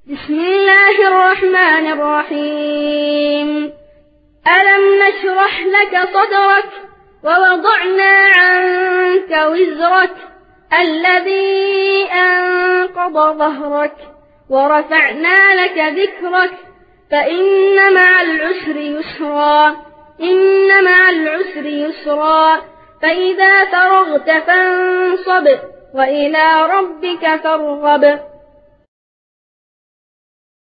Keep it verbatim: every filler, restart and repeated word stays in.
بسم الله الرحمن الرحيم. ألم نشرح لك صدرك ووضعنا عنك وزرك الذي أنقض ظهرك ورفعنا لك ذكرك فإن مع العسر يسرا إن مع العسر يسرا فإذا فرغت فانصب وإلى ربك فارغب.